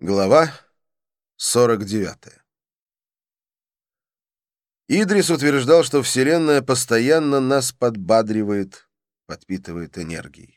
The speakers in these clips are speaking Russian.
Глава 49. Идрис утверждал, что Вселенная постоянно нас подбадривает, подпитывает энергией.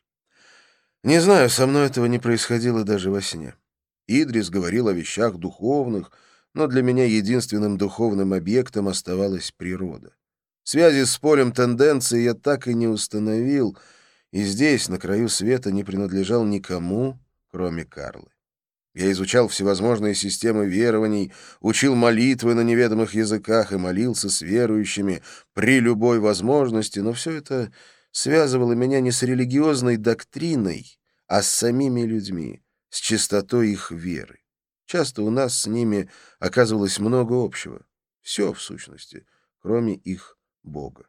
Не знаю, со мной этого не происходило даже во сне. Идрис говорил о вещах духовных, но для меня единственным духовным объектом оставалась природа. Связи с полем тенденций я так и не установил, и здесь, на краю света, не принадлежал никому, кроме Карлы. Я изучал всевозможные системы верований, учил молитвы на неведомых языках и молился с верующими при любой возможности, но все это связывало меня не с религиозной доктриной, а с самими людьми, с чистотой их веры. Часто у нас с ними оказывалось много общего. Все, в сущности, кроме их Бога.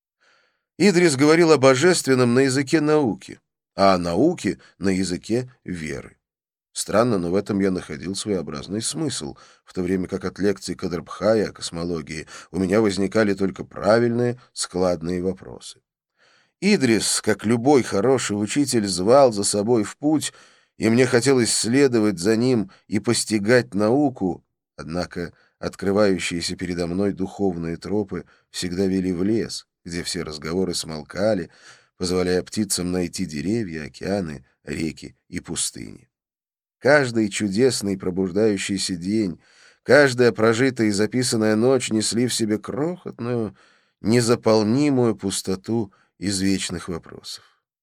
Идрис говорил о божественном на языке науки, а о науке на языке веры. Странно, но в этом я находил своеобразный смысл, в то время как от лекций Кадрбхая о космологии у меня возникали только правильные, складные вопросы. Идрис, как любой хороший учитель, звал за собой в путь, и мне хотелось следовать за ним и постигать науку, однако открывающиеся передо мной духовные тропы всегда вели в лес, где все разговоры смолкали, позволяя птицам найти деревья, океаны, реки и пустыни. Каждый чудесный пробуждающийся день, каждая прожитая и записанная ночь несли в себе крохотную, незаполнимую пустоту из вечных вопросов.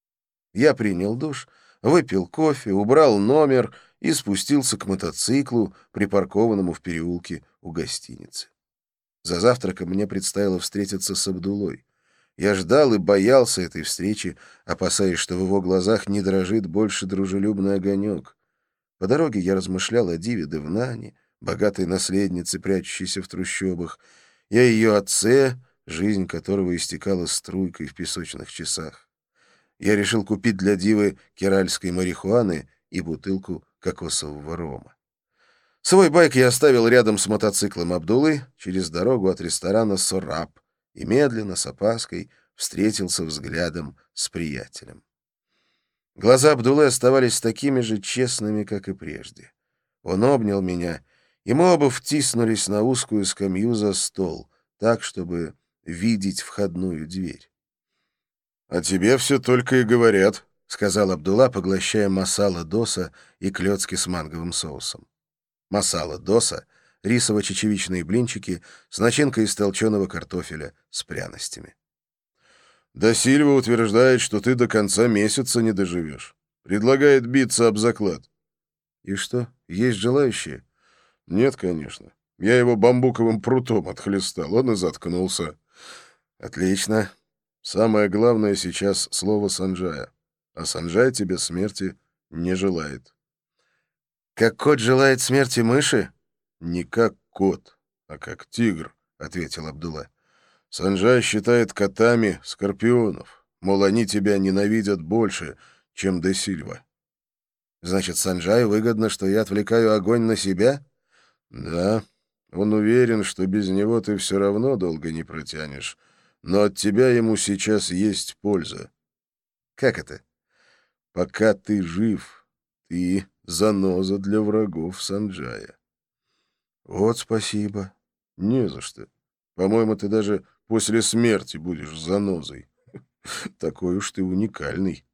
Я принял душ, выпил кофе, убрал номер и спустился к мотоциклу, припаркованному в переулке у гостиницы. За завтраком мне предстояло встретиться с Абдулой. Я ждал и боялся этой встречи, опасаясь, что в его глазах не дрожит больше дружелюбный огонек. По дороге я размышлял о Диве Девнане, богатой наследнице, прячущейся в трущобах, и о ее отце, жизнь которого истекала струйкой в песочных часах. Я решил купить для Дивы керальской марихуаны и бутылку кокосового рома. Свой байк я оставил рядом с мотоциклом Абдулы через дорогу от ресторана «Сораб» и медленно, с опаской, встретился взглядом с приятелем. Глаза Абдулы оставались такими же честными, как и прежде. Он обнял меня, и мы оба втиснулись на узкую скамью за стол, так, чтобы видеть входную дверь. — О тебе все только и говорят, — сказал Абдулла, поглощая масала доса и клёцки с манговым соусом. Масала доса — рисово-чечевичные блинчики с начинкой из толченого картофеля с пряностями. Да Сильва утверждает, что ты до конца месяца не доживешь. Предлагает биться об заклад. И что, есть желающие? Нет, конечно. Я его бамбуковым прутом отхлестал, он и заткнулся. Отлично. Самое главное сейчас слово Санджая. А Санджай тебе смерти не желает. Как кот желает смерти мыши? Не как кот, а как тигр, ответил Абдулла. Санджай считает котами скорпионов, мол, они тебя ненавидят больше, чем де Сильва. Значит, Санджаю выгодно, что я отвлекаю огонь на себя? Да, он уверен, что без него ты все равно долго не протянешь, но от тебя ему сейчас есть польза. Как это? Пока ты жив, ты заноза для врагов Санджая. Вот спасибо. Не за что. По-моему, ты даже после смерти будешь занозой. Такой уж ты уникальный.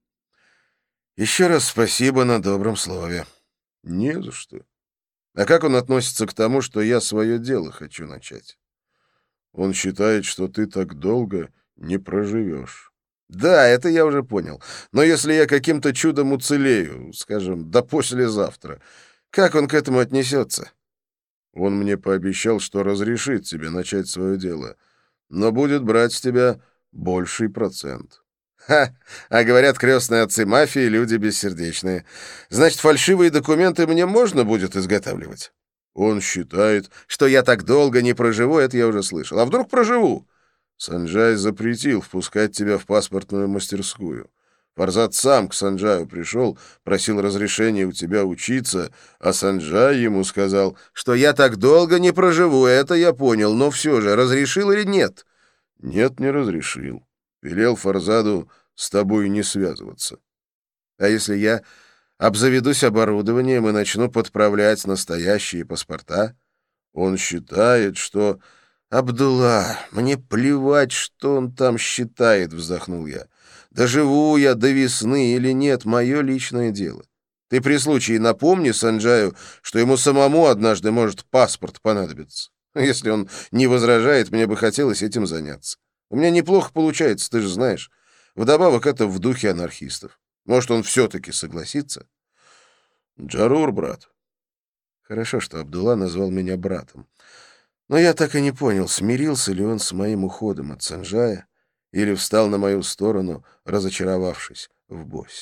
Еще раз спасибо на добром слове. Не за что. А как он относится к тому, что я свое дело хочу начать? Он считает, что ты так долго не проживешь. Да, это я уже понял. Но если я каким-то чудом уцелею, скажем, до послезавтра, как он к этому отнесется? Он мне пообещал, что разрешит тебе начать свое дело, но будет брать с тебя больший процент. Ха! А говорят, крестные отцы мафии — люди бессердечные. Значит, фальшивые документы мне можно будет изготавливать? Он считает, что я так долго не проживу, это я уже слышал. А вдруг проживу? Санджай запретил впускать тебя в паспортную мастерскую. Фарзад сам к Санджаю пришел, просил разрешения у тебя учиться, а Санджай ему сказал, что я так долго не проживу, это я понял, но все же, разрешил или нет? Нет, не разрешил. Велел Фарзаду с тобой не связываться. А если я обзаведусь оборудованием и начну подправлять настоящие паспорта. Он считает, что... «Абдулла, мне плевать, что он там считает», — вздохнул я. «Доживу я до весны или нет, мое личное дело. Ты при случае напомни Санджаю, что ему самому однажды может паспорт понадобиться. Если он не возражает, мне бы хотелось этим заняться. У меня неплохо получается, ты же знаешь. Вдобавок это в духе анархистов. Может, он все-таки согласится?» «Джарур, брат». Хорошо, что Абдулла назвал меня братом. Но я так и не понял, смирился ли он с моим уходом от Санджая или встал на мою сторону, разочаровавшись в боссе.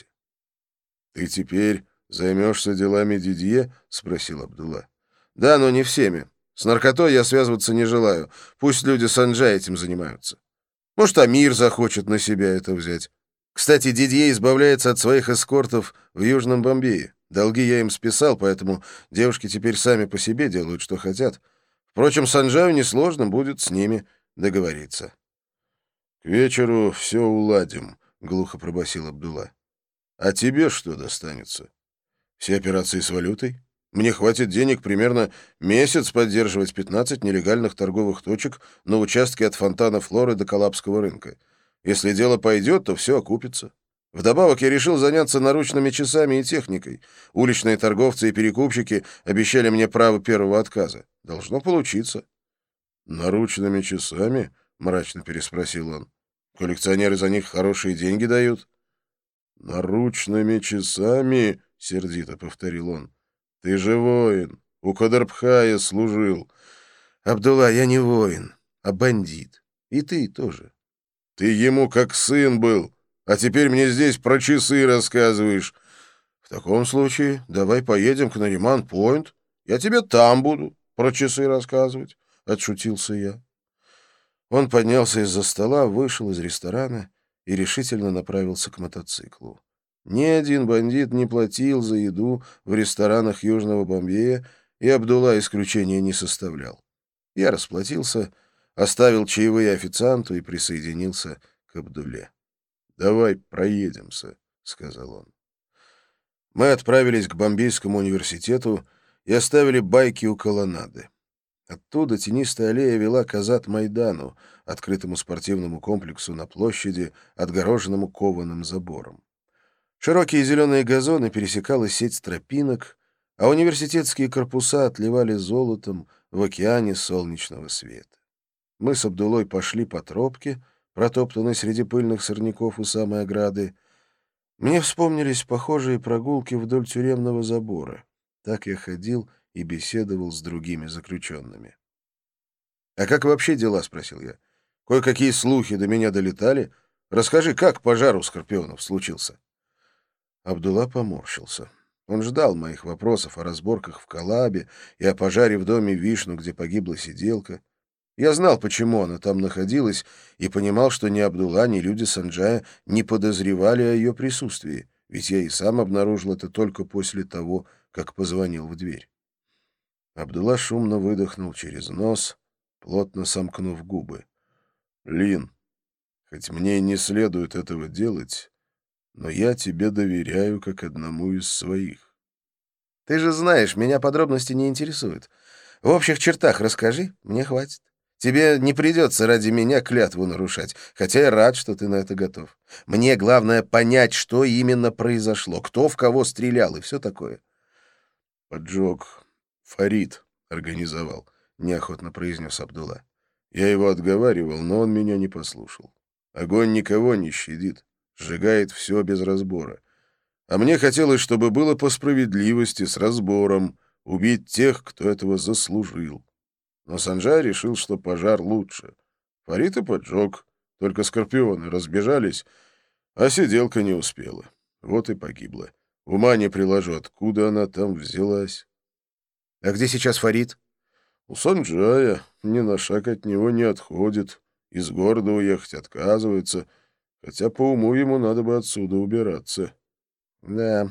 «Ты теперь займешься делами Дидье?» — спросил Абдулла. «Да, но не всеми. С наркотой я связываться не желаю. Пусть люди Санджая этим занимаются. Может, Амир захочет на себя это взять. Кстати, Дидье избавляется от своих эскортов в Южном Бомбее. Долги я им списал, поэтому девушки теперь сами по себе делают, что хотят. Впрочем, Санджаю несложно будет с ними договориться». «К вечеру все уладим», — глухо пробасил Абдулла. «А тебе что достанется? Все операции с валютой? Мне хватит денег примерно месяц поддерживать 15 нелегальных торговых точек на участке от фонтана Флоры до Калабского рынка. Если дело пойдет, то все окупится. Вдобавок я решил заняться наручными часами и техникой. Уличные торговцы и перекупщики обещали мне право первого отказа. Должно получиться». «Наручными часами?» — мрачно переспросил он. «Коллекционеры за них хорошие деньги дают». «Наручными часами?» — сердито повторил он. «Ты же воин, у Кадарбхая служил». «Абдулла, я не воин, а бандит. И ты тоже». «Ты ему как сын был, а теперь мне здесь про часы рассказываешь». «В таком случае давай поедем к Нариман-Пойнт. Я тебе там буду про часы рассказывать», — отшутился я. Он поднялся из-за стола, вышел из ресторана и решительно направился к мотоциклу. Ни один бандит не платил за еду в ресторанах Южного Бомбея, и Абдулла исключения не составлял. Я расплатился, оставил чаевые официанту и присоединился к Абдулле. «Давай проедемся», — сказал он. Мы отправились к Бомбейскому университету и оставили байки у колоннады. Оттуда тенистая аллея вела к Азат-Майдану, открытому спортивному комплексу на площади, отгороженному кованым забором. Широкие зеленые газоны пересекала сеть тропинок, а университетские корпуса отливали золотом в океане солнечного света. Мы с Абдуллой пошли по тропке, протоптанной среди пыльных сорняков у самой ограды. Мне вспомнились похожие прогулки вдоль тюремного забора. Так я ходил и беседовал с другими заключенными. «А как вообще дела?» — спросил я. «Кое-какие слухи до меня долетали. Расскажи, как пожар у Скорпионов случился?» Абдулла поморщился. Он ждал моих вопросов о разборках в Калабе и о пожаре в доме Вишну, где погибла сиделка. Я знал, почему она там находилась, и понимал, что ни Абдулла, ни люди Санджая не подозревали о ее присутствии, ведь я и сам обнаружил это только после того, как позвонил в дверь. Абдулла шумно выдохнул через нос, плотно сомкнув губы. «Лин, хоть мне и не следует этого делать, но я тебе доверяю как одному из своих». «Ты же знаешь, меня подробности не интересуют. В общих чертах расскажи, мне хватит. Тебе не придется ради меня клятву нарушать, хотя я рад, что ты на это готов. Мне главное понять, что именно произошло, кто в кого стрелял и все такое». «Поджог Фарид организовал», — неохотно произнес Абдулла. «Я его отговаривал, но он меня не послушал. Огонь никого не щадит, сжигает все без разбора. А мне хотелось, чтобы было по справедливости, с разбором, убить тех, кто этого заслужил. Но Санджай решил, что пожар лучше. Фарид и поджег, только скорпионы разбежались, а сиделка не успела. Вот и погибла. Ума не приложу, откуда она там взялась». «А где сейчас Фарид?» «У Санджая, ни на шаг от него не отходит, из города уехать отказывается, хотя по уму ему надо бы отсюда убираться». «Да,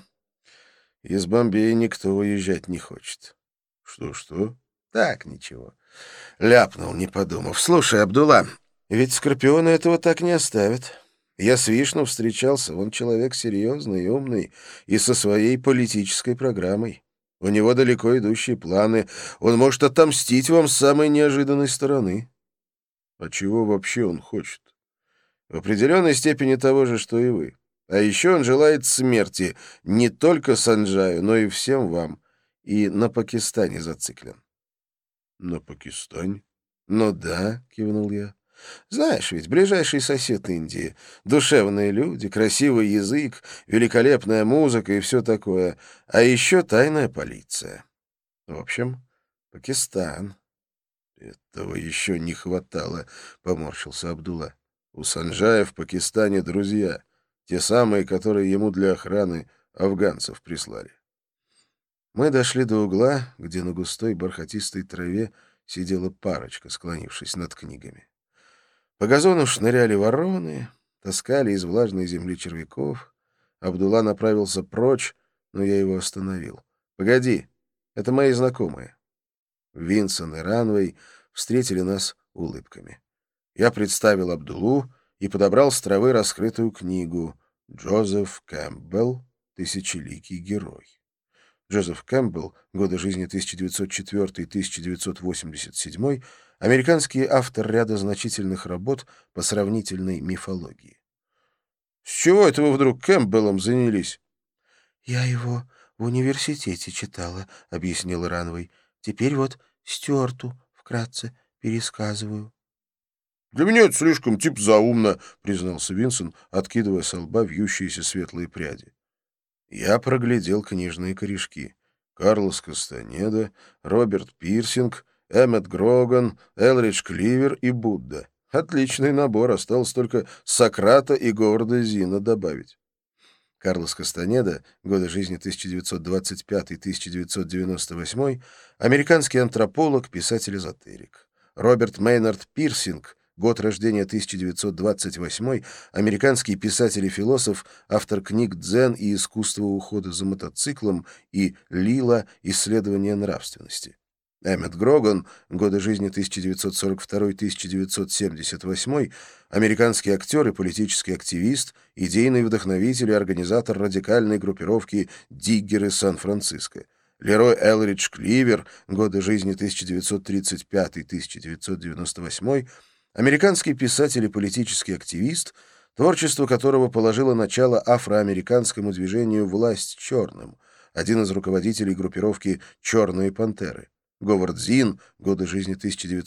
из Бомбея никто уезжать не хочет». «Что-что?» «Так, ничего». Ляпнул, не подумав. «Слушай, Абдулла, ведь скорпионы этого так не оставят. Я с Вишну встречался, он человек серьезный, умный и со своей политической программой. У него далеко идущие планы, он может отомстить вам с самой неожиданной стороны. А чего вообще он хочет? В определенной степени того же, что и вы. А еще он желает смерти не только Санджаю, но и всем вам. И на Пакистане зациклен. На Пакистане? «Ну да», — кивнул я. «Знаешь ведь, ближайший сосед Индии. Душевные люди, красивый язык, великолепная музыка и все такое. А еще тайная полиция. В общем, Пакистан». «Этого еще не хватало», — поморщился Абдулла. «У Санджая в Пакистане друзья, те самые, которые ему для охраны афганцев прислали». Мы дошли до угла, где на густой бархатистой траве сидела парочка, склонившись над книгами. По газону шныряли вороны, таскали из влажной земли червяков. Абдулла направился прочь, но я его остановил. «Погоди, это мои знакомые». Винсон и Ранвей встретили нас улыбками. Я представил Абдуллу и подобрал с травы раскрытую книгу «Джозеф Кэмпбелл. Тысячеликий герой». Джозеф Кэмпбелл, годы жизни 1904-1987, американский автор ряда значительных работ по сравнительной мифологии. «С чего это вы вдруг Кэмпбеллом занялись?» «Я его в университете читала», — объяснил Ранвей. «Теперь вот Стюарту вкратце пересказываю». «Для меня это слишком заумно», — признался Винсон, откидывая со лба вьющиеся светлые пряди. Я проглядел книжные корешки. Карлос Кастанеда, Роберт Пирсинг, Эммет Гроган, Элридж Кливер и Будда. Отличный набор, осталось только Сократа и Говарда Зина добавить. Карлос Кастанеда, годы жизни 1925-1998, американский антрополог, писатель-эзотерик. Роберт Мейнард Пирсинг, год рождения 1928, американский писатель и философ, автор книг «Дзен» и «Искусство ухода за мотоциклом» и «Лила. Исследование нравственности». Эммет Гроган, годы жизни 1942-1978, американский актер и политический активист, идейный вдохновитель и организатор радикальной группировки «Диггеры Сан-Франциско». Лерой Элридж Кливер, годы жизни 1935-1998, американский писатель и политический активист, творчество которого положило начало афроамериканскому движению «Власть черным», один из руководителей группировки «Черные пантеры». Говард Зин, годы жизни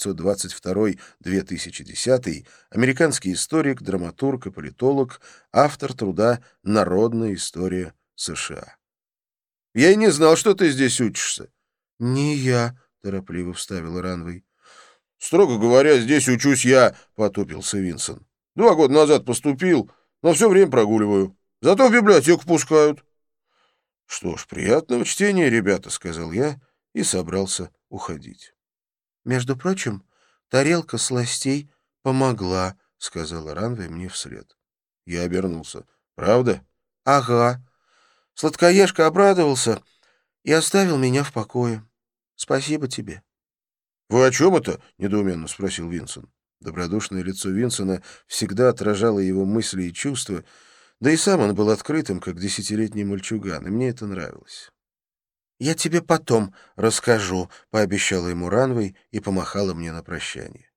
1922-2010, американский историк, драматург и политолог, автор труда «Народная история США». «Я и не знал, что ты здесь учишься». «Не я», — торопливо вставил Ранвей. «Строго говоря, здесь учусь я», — потупился Винсон. «2 года назад поступил, но все время прогуливаю. Зато в библиотеку пускают». «Что ж, приятного чтения, ребята», — сказал я и собрался уходить. «Между прочим, тарелка сластей помогла», — сказала Ранвей мне вслед. Я обернулся. «Правда?» «Ага». Сладкоежка обрадовался и оставил меня в покое. Спасибо тебе. «Вы о чем это?» — недоуменно спросил Винсон. Добродушное лицо Винсона всегда отражало его мысли и чувства, да и сам он был открытым, как 10-летний мальчуган, и мне это нравилось. «Я тебе потом расскажу», — пообещала ему Ранвей и помахала мне на прощание.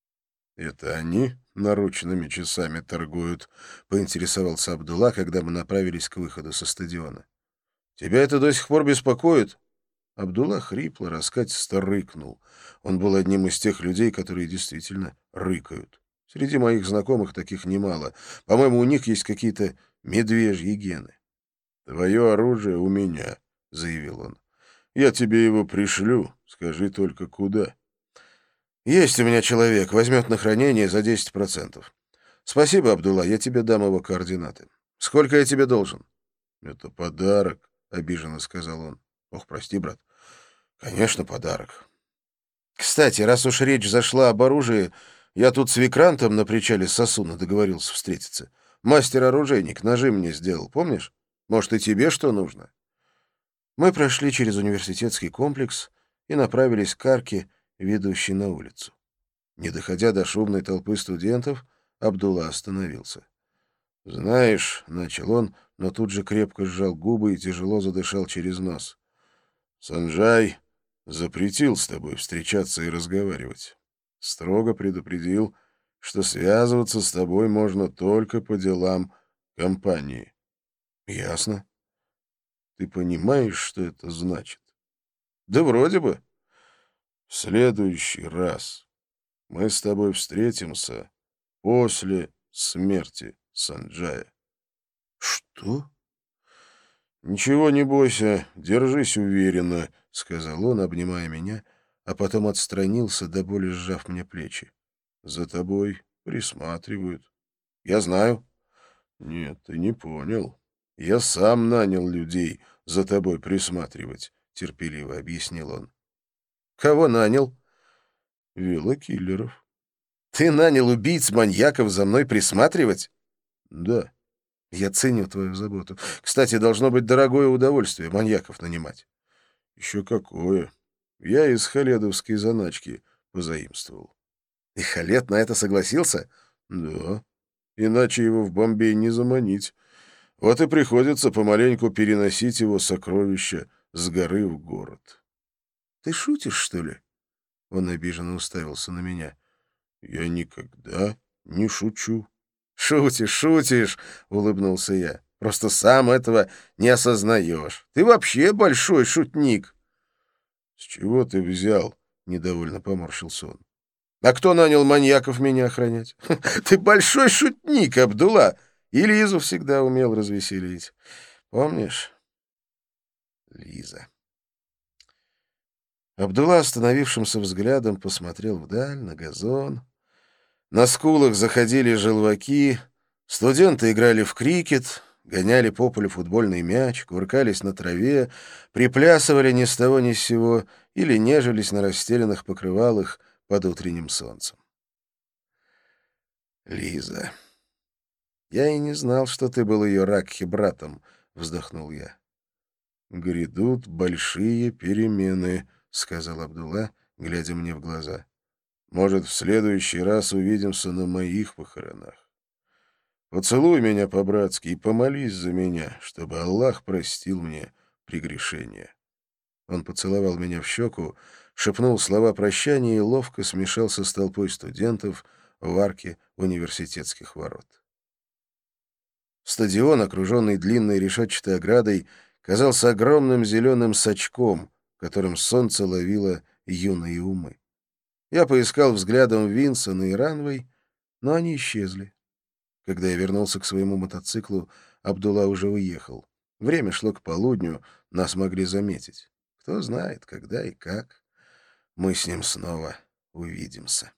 «Это они наручными часами торгуют?» — поинтересовался Абдулла, когда мы направились к выходу со стадиона. «Тебя это до сих пор беспокоит?» Абдулла хрипло, раскатисто рыкнул. Он был одним из тех людей, которые действительно рыкают. Среди моих знакомых таких немало. По-моему, у них есть какие-то медвежьи гены. «Твое оружие у меня», — заявил он. «Я тебе его пришлю, скажи только куда». «Есть у меня человек, возьмет на хранение за 10%. Спасибо, Абдулла, я тебе дам его координаты. Сколько я тебе должен?» «Это подарок», — обиженно сказал он. «Ох, прости, брат. Конечно, подарок. Кстати, раз уж речь зашла об оружии, я тут с Викрантом на причале Сосуна договорился встретиться. Мастер-оружейник ножи мне сделал, помнишь? Может, и тебе что нужно?» Мы прошли через университетский комплекс и направились к арке, ведущей на улицу. Не доходя до шумной толпы студентов, Абдулла остановился. «Знаешь», — начал он, но тут же крепко сжал губы и тяжело задышал через нос. «Санджай запретил с тобой встречаться и разговаривать. Строго предупредил, что связываться с тобой можно только по делам компании». «Ясно. Ты понимаешь, что это значит?» «Да вроде бы». «В следующий раз мы с тобой встретимся после смерти Санджая». «Что?» «Ничего не бойся, держись уверенно», — сказал он, обнимая меня, а потом отстранился, до боли сжав мне плечи. «За тобой присматривают». «Я знаю». «Нет, ты не понял. Я сам нанял людей за тобой присматривать», — терпеливо объяснил он. «Кого нанял?» «Велокиллеров». «Ты нанял убийц, маньяков за мной присматривать?» «Да». «Я ценю твою заботу. Кстати, должно быть дорогое удовольствие маньяков нанимать». «Еще какое. Я из халедовской заначки позаимствовал». «И Халед на это согласился?» «Да. Иначе его в Бомбей не заманить. Вот и приходится помаленьку переносить его сокровища с горы в город». «Ты шутишь, что ли?» Он обиженно уставился на меня. «Я никогда не шучу». «Шутишь, шутишь», — улыбнулся я. «Просто сам этого не осознаешь. Ты вообще большой шутник». «С чего ты взял?» — недовольно поморщился он. «А кто нанял маньяков меня охранять?» «Ты большой шутник, Абдулла. И Лизу всегда умел развеселить. Помнишь?» Лиза. Абдулла остановившимся взглядом посмотрел вдаль, на газон. На скулах заходили желваки, студенты играли в крикет, гоняли по полю футбольный мяч, кувыркались на траве, приплясывали ни с того ни с сего или нежились на расстеленных покрывалах под утренним солнцем. «Лиза, я и не знал, что ты был ее Ракхи-братом», — вздохнул я. «Грядут большие перемены», — сказал Абдулла, глядя мне в глаза. «Может, в следующий раз увидимся на моих похоронах. Поцелуй меня по-братски и помолись за меня, чтобы Аллах простил мне прегрешения». Он поцеловал меня в щеку, шепнул слова прощания и ловко смешался с толпой студентов в арке университетских ворот. Стадион, окруженный длинной решетчатой оградой, казался огромным зеленым сачком, которым солнце ловило юные умы. Я поискал взглядом Винсона и Ранвей, но они исчезли. Когда я вернулся к своему мотоциклу, Абдулла уже уехал. Время шло к полудню, нас могли заметить. Кто знает, когда и как мы с ним снова увидимся.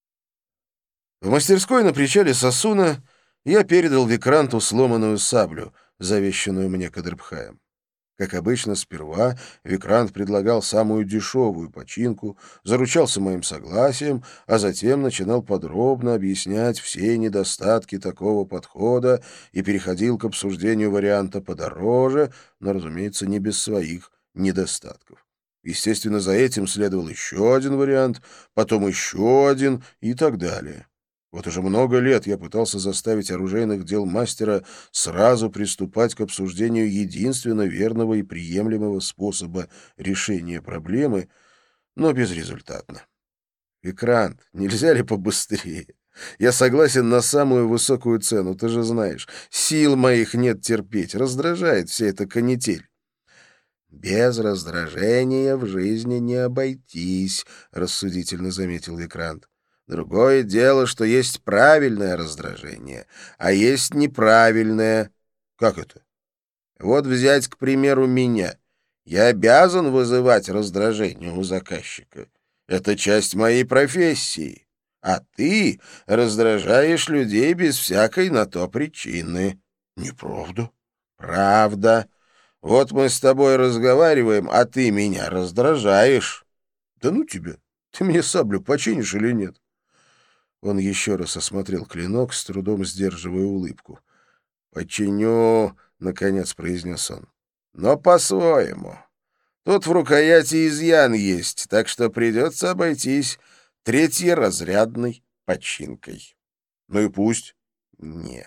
В мастерской на причале Сосуна я передал Викранту сломанную саблю, завещанную мне Кадрбхаем. Как обычно, сперва Викрант предлагал самую дешевую починку, заручался моим согласием, а затем начинал подробно объяснять все недостатки такого подхода и переходил к обсуждению варианта подороже, но, разумеется, не без своих недостатков. Естественно, за этим следовал еще один вариант, потом еще один и так далее. Вот уже много лет я пытался заставить оружейных дел мастера сразу приступать к обсуждению единственно верного и приемлемого способа решения проблемы, но безрезультатно. «Викрант, нельзя ли побыстрее? Я согласен на самую высокую цену, ты же знаешь. Сил моих нет терпеть, раздражает вся эта канитель». «Без раздражения в жизни не обойтись», — рассудительно заметил Викрант. «Другое дело, что есть правильное раздражение, а есть неправильное». «Как это?» «Вот взять, к примеру, меня. Я обязан вызывать раздражение у заказчика. Это часть моей профессии. А ты раздражаешь людей без всякой на то причины». «Неправда». «Правда. Вот мы с тобой разговариваем, а ты меня раздражаешь». «Да ну тебя! Ты мне саблю починишь или нет?» Он еще раз осмотрел клинок, с трудом сдерживая улыбку. «Починю», — наконец произнес он. «Но по-своему. Тут в рукояти изъян есть, так что придется обойтись третьеразрядной починкой». «Ну и пусть». «Нет,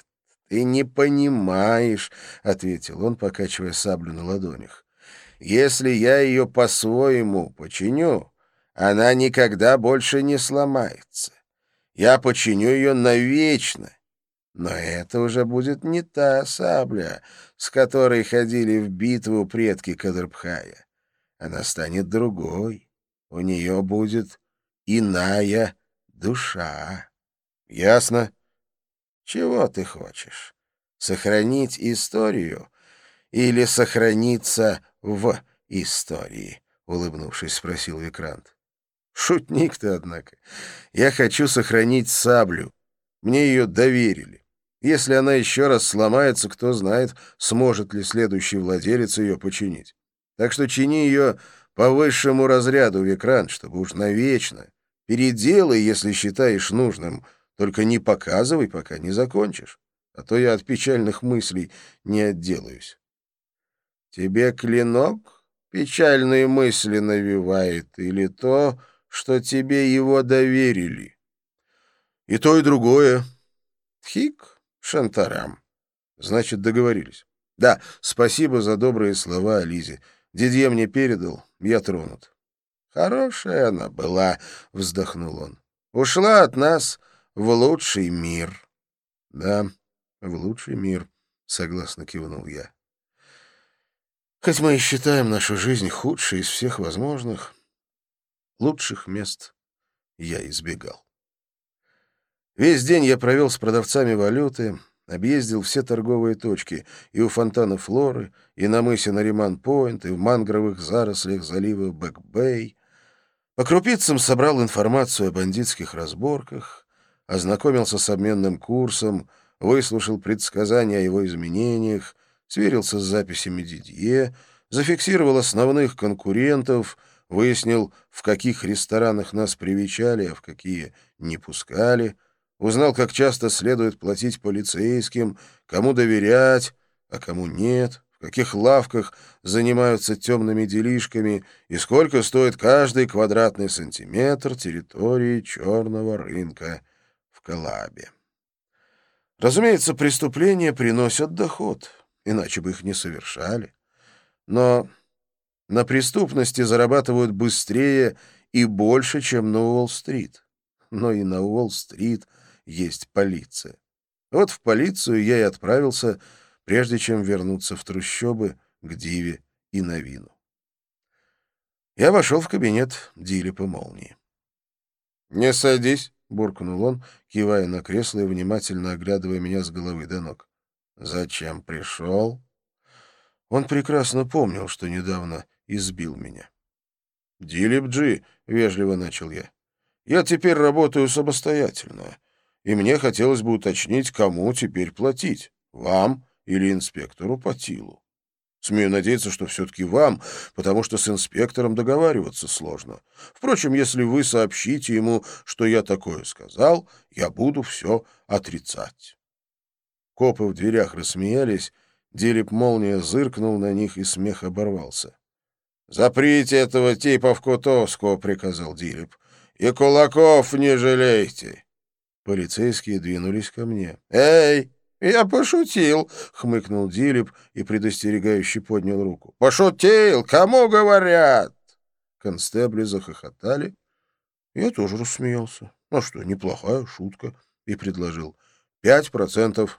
«Ты не понимаешь», — ответил он, покачивая саблю на ладонях. «Если я ее по-своему починю, она никогда больше не сломается. Я починю ее навечно. Но это уже будет не та сабля, с которой ходили в битву предки Кадрбхая. Она станет другой. У нее будет иная душа». «Ясно. Чего ты хочешь? Сохранить историю или сохраниться в истории?» — улыбнувшись, спросил Викрант. «Шутник ты, однако. Я хочу сохранить саблю. Мне ее доверили. Если она еще раз сломается, кто знает, сможет ли следующий владелец ее починить. Так что чини ее по высшему разряду, Викрант, чтобы уж навечно. Переделай, если считаешь нужным, только не показывай, пока не закончишь, а то я от печальных мыслей не отделаюсь». «Тебе клинок печальные мысли навевает или то, что тебе его доверили?» «И то, и другое». «Тхик, шантарам». «Значит, договорились». «Да, спасибо за добрые слова о Лизе. Дидье мне передал, я тронут». «Хорошая она была», — вздохнул он. «Ушла от нас в лучший мир». «Да, в лучший мир», — согласно кивнул я. «Хоть мы и считаем нашу жизнь худшей из всех возможных, лучших мест я избегал». Весь день я провел с продавцами валюты, объездил все торговые точки и у фонтана Флоры, и на мысе Нариман-Пойнт, и в мангровых зарослях залива Бэк-Бэй. По крупицам собрал информацию о бандитских разборках, ознакомился с обменным курсом, выслушал предсказания о его изменениях, сверился с записями Дидье, зафиксировал основных конкурентов, выяснил, в каких ресторанах нас привечали, а в какие не пускали, узнал, как часто следует платить полицейским, кому доверять, а кому нет, в каких лавках занимаются темными делишками и сколько стоит каждый квадратный сантиметр территории черного рынка в Калабе. Разумеется, преступления приносят доход, иначе бы их не совершали. Но на преступности зарабатывают быстрее и больше, чем на Уолл-стрит. Но и на Уолл-стрит есть полиция. Вот в полицию я и отправился, прежде чем вернуться в трущобы к Диве и Новину. Я вошел в кабинет Дилипа Молнии. «Не садись», — буркнул он, кивая на кресло и внимательно оглядывая меня с головы до ног. «Зачем пришел?» Он прекрасно помнил, что недавно избил меня. «Дилип Джи», — вежливо начал я, — «я теперь работаю самостоятельно, и мне хотелось бы уточнить, кому теперь платить, вам или инспектору Патилу. Смею надеяться, что все-таки вам, потому что с инспектором договариваться сложно. Впрочем, если вы сообщите ему, что я такое сказал, я буду все отрицать». Копы в дверях рассмеялись, Дилип Молния зыркнул на них, и смех оборвался. «Заприте этого типа в Кутовску», — приказал Дилип, — «и кулаков не жалейте». Полицейские двинулись ко мне. «Эй, я пошутил», — хмыкнул Дилип и предостерегающе поднял руку. «Пошутил! Кому говорят?» Констебли захохотали. Я тоже рассмеялся. Ну что, неплохая шутка. И предложил. 5%.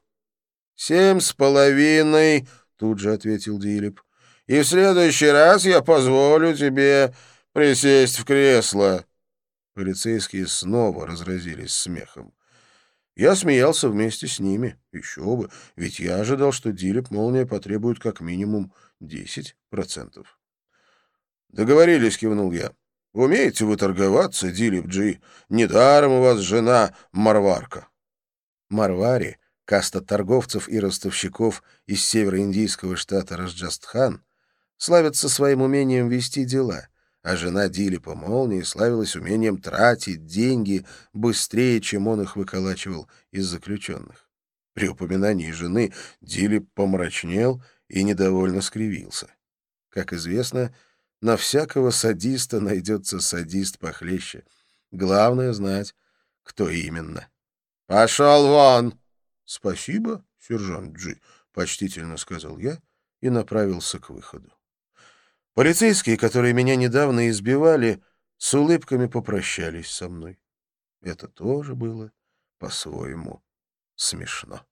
7,5, тут же ответил Дилип. «И в следующий раз я позволю тебе присесть в кресло». Полицейские снова разразились смехом. Я смеялся вместе с ними. Еще бы, ведь я ожидал, что Дилип Молния потребует как минимум 10%. «Договорились», — кивнул я. «Умеете вы торговаться, Дилип Джи? Недаром у вас жена Марварка». Марвари, каста торговцев и ростовщиков из североиндийского штата Раджастхан, славятся своим умением вести дела, а жена Дилипа Молнии славилась умением тратить деньги быстрее, чем он их выколачивал из заключенных. При упоминании жены Дилип помрачнел и недовольно скривился. Как известно, на всякого садиста найдется садист похлеще. Главное знать, кто именно. «Пошел вон!» «Спасибо, сержант Джи», — почтительно сказал я и направился к выходу. Полицейские, которые меня недавно избивали, с улыбками попрощались со мной. Это тоже было по-своему смешно.